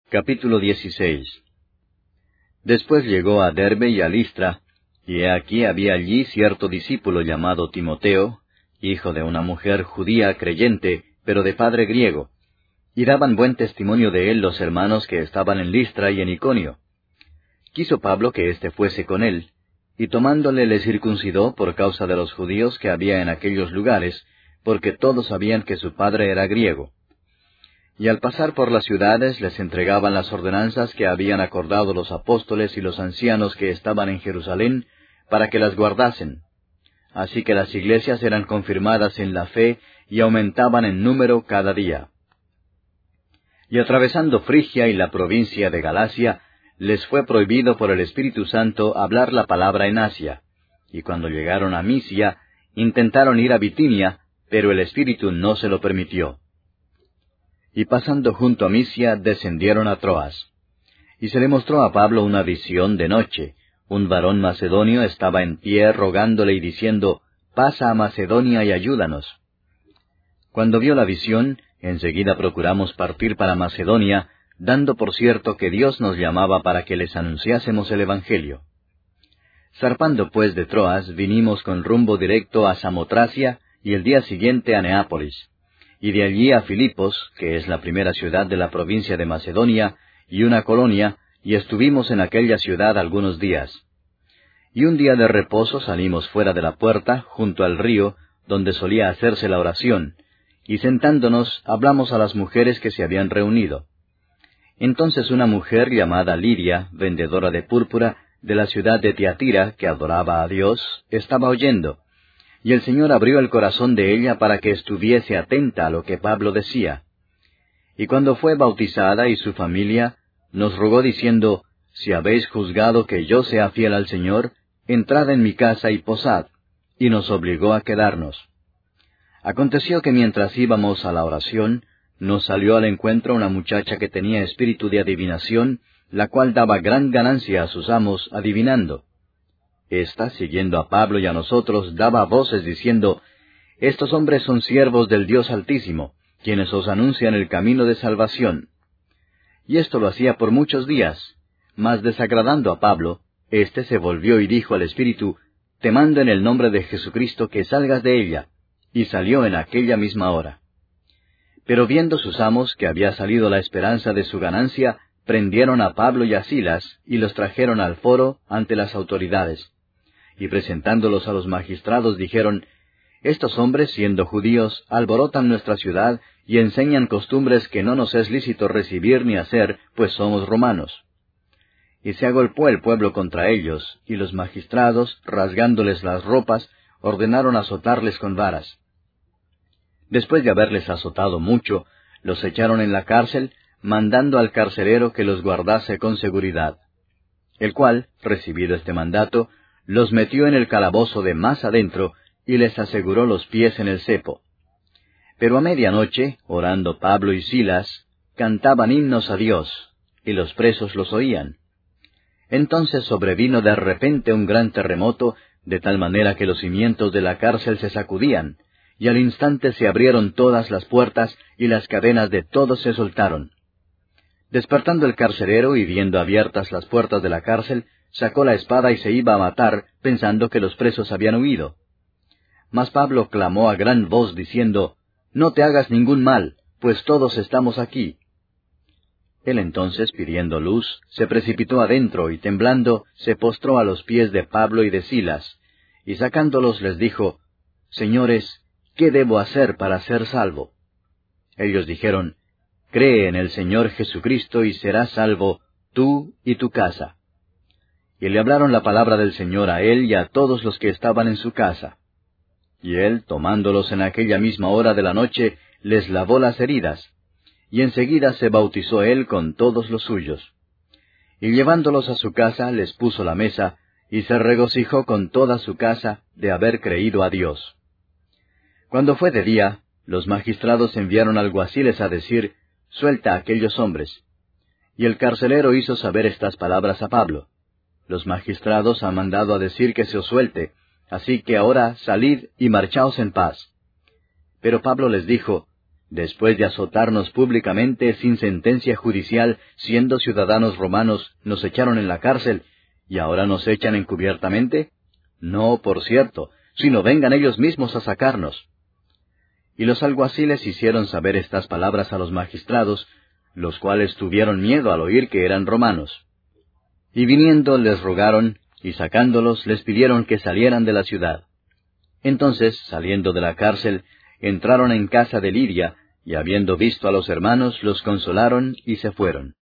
Capítulo 16. Después llegó a Derbe y a Listra, y he aquí había allí cierto discípulo llamado Timoteo, hijo de una mujer judía creyente, pero de padre griego, y daban buen testimonio de él los hermanos que estaban en Listra y en Iconio. Quiso Pablo que éste fuese con él, y tomándole le circuncidó por causa de los judíos que había en aquellos lugares, porque todos sabían que su padre era griego. Y al pasar por las ciudades les entregaban las ordenanzas que habían acordado los apóstoles y los ancianos que estaban en Jerusalén, para que las guardasen. Así que las iglesias eran confirmadas en la fe y aumentaban en número cada día. Y atravesando Frigia y la provincia de Galacia, les fue prohibido por el Espíritu Santo hablar la palabra en Asia. Y cuando llegaron a Misia, intentaron ir a Bitinia, pero el Espíritu no se lo permitió. Y pasando junto a Misia, descendieron a Troas. Y se le mostró a Pablo una visión de noche. Un varón macedonio estaba en pie rogándole y diciendo, «Pasa a Macedonia y ayúdanos». Cuando vio la visión, enseguida procuramos partir para Macedonia, dando por cierto que Dios nos llamaba para que les anunciásemos el Evangelio. Zarpando pues de Troas, vinimos con rumbo directo a Samotracia y el día siguiente a Neápolis, y de allí a Filipos, que es la primera ciudad de la provincia de Macedonia, y una colonia, y estuvimos en aquella ciudad algunos días. Y un día de reposo salimos fuera de la puerta, junto al río, donde solía hacerse la oración, y sentándonos hablamos a las mujeres que se habían reunido. Entonces una mujer llamada Lidia, vendedora de púrpura, de la ciudad de Tiatira, que adoraba a Dios, estaba oyendo, y el Señor abrió el corazón de ella para que estuviese atenta a lo que Pablo decía. Y cuando fue bautizada y su familia, nos rogó diciendo, «Si habéis juzgado que yo sea fiel al Señor, entrad en mi casa y posad», y nos obligó a quedarnos. Aconteció que mientras íbamos a la oración, nos salió al encuentro una muchacha que tenía espíritu de adivinación, la cual daba gran ganancia a sus amos adivinando. Esta, siguiendo a Pablo y a nosotros, daba voces diciendo, «Estos hombres son siervos del Dios Altísimo, quienes os anuncian el camino de salvación». Y esto lo hacía por muchos días, mas desagradando a Pablo, éste se volvió y dijo al espíritu, «Te mando en el nombre de Jesucristo que salgas de ella», y salió en aquella misma hora. Pero viendo sus amos que había salido la esperanza de su ganancia, prendieron a Pablo y a Silas, y los trajeron al foro ante las autoridades. Y presentándolos a los magistrados dijeron, «Estos hombres, siendo judíos, alborotan nuestra ciudad y enseñan costumbres que no nos es lícito recibir ni hacer, pues somos romanos». Y se agolpó el pueblo contra ellos, y los magistrados, rasgándoles las ropas, ordenaron azotarles con varas. Después de haberles azotado mucho, los echaron en la cárcel, mandando al carcelero que los guardase con seguridad. El cual, recibido este mandato, los metió en el calabozo de más adentro, y les aseguró los pies en el cepo. Pero a medianoche, orando Pablo y Silas, cantaban himnos a Dios, y los presos los oían. Entonces sobrevino de repente un gran terremoto, de tal manera que los cimientos de la cárcel se sacudían, y al instante se abrieron todas las puertas, y las cadenas de todos se soltaron. Despertando el carcelero y viendo abiertas las puertas de la cárcel, sacó la espada y se iba a matar, pensando que los presos habían huido. Mas Pablo clamó a gran voz diciendo, «No te hagas ningún mal, pues todos estamos aquí». Él entonces, pidiendo luz, se precipitó adentro y temblando, se postró a los pies de Pablo y de Silas, y sacándolos les dijo, «Señores, ¿qué debo hacer para ser salvo?» Ellos dijeron, «Cree en el Señor Jesucristo y serás salvo, tú y tu casa». Y le hablaron la palabra del Señor a él y a todos los que estaban en su casa. Y él, tomándolos en aquella misma hora de la noche, les lavó las heridas, y enseguida se bautizó él con todos los suyos. Y llevándolos a su casa, les puso la mesa, y se regocijó con toda su casa de haber creído a Dios. Cuando fue de día, los magistrados enviaron alguaciles a decir, «Suelta a aquellos hombres». Y el carcelero hizo saber estas palabras a Pablo. «Los magistrados han mandado a decir que se os suelte, así que ahora salid y marchaos en paz». Pero Pablo les dijo, Después de azotarnos públicamente sin sentencia judicial, siendo ciudadanos romanos, nos echaron en la cárcel, ¿y ahora nos echan encubiertamente? No, por cierto, sino vengan ellos mismos a sacarnos. Y los alguaciles hicieron saber estas palabras a los magistrados, los cuales tuvieron miedo al oír que eran romanos. Y viniendo les rogaron, y sacándolos les pidieron que salieran de la ciudad. Entonces, saliendo de la cárcel, entraron en casa de Lidia, y habiendo visto a los hermanos, los consolaron y se fueron.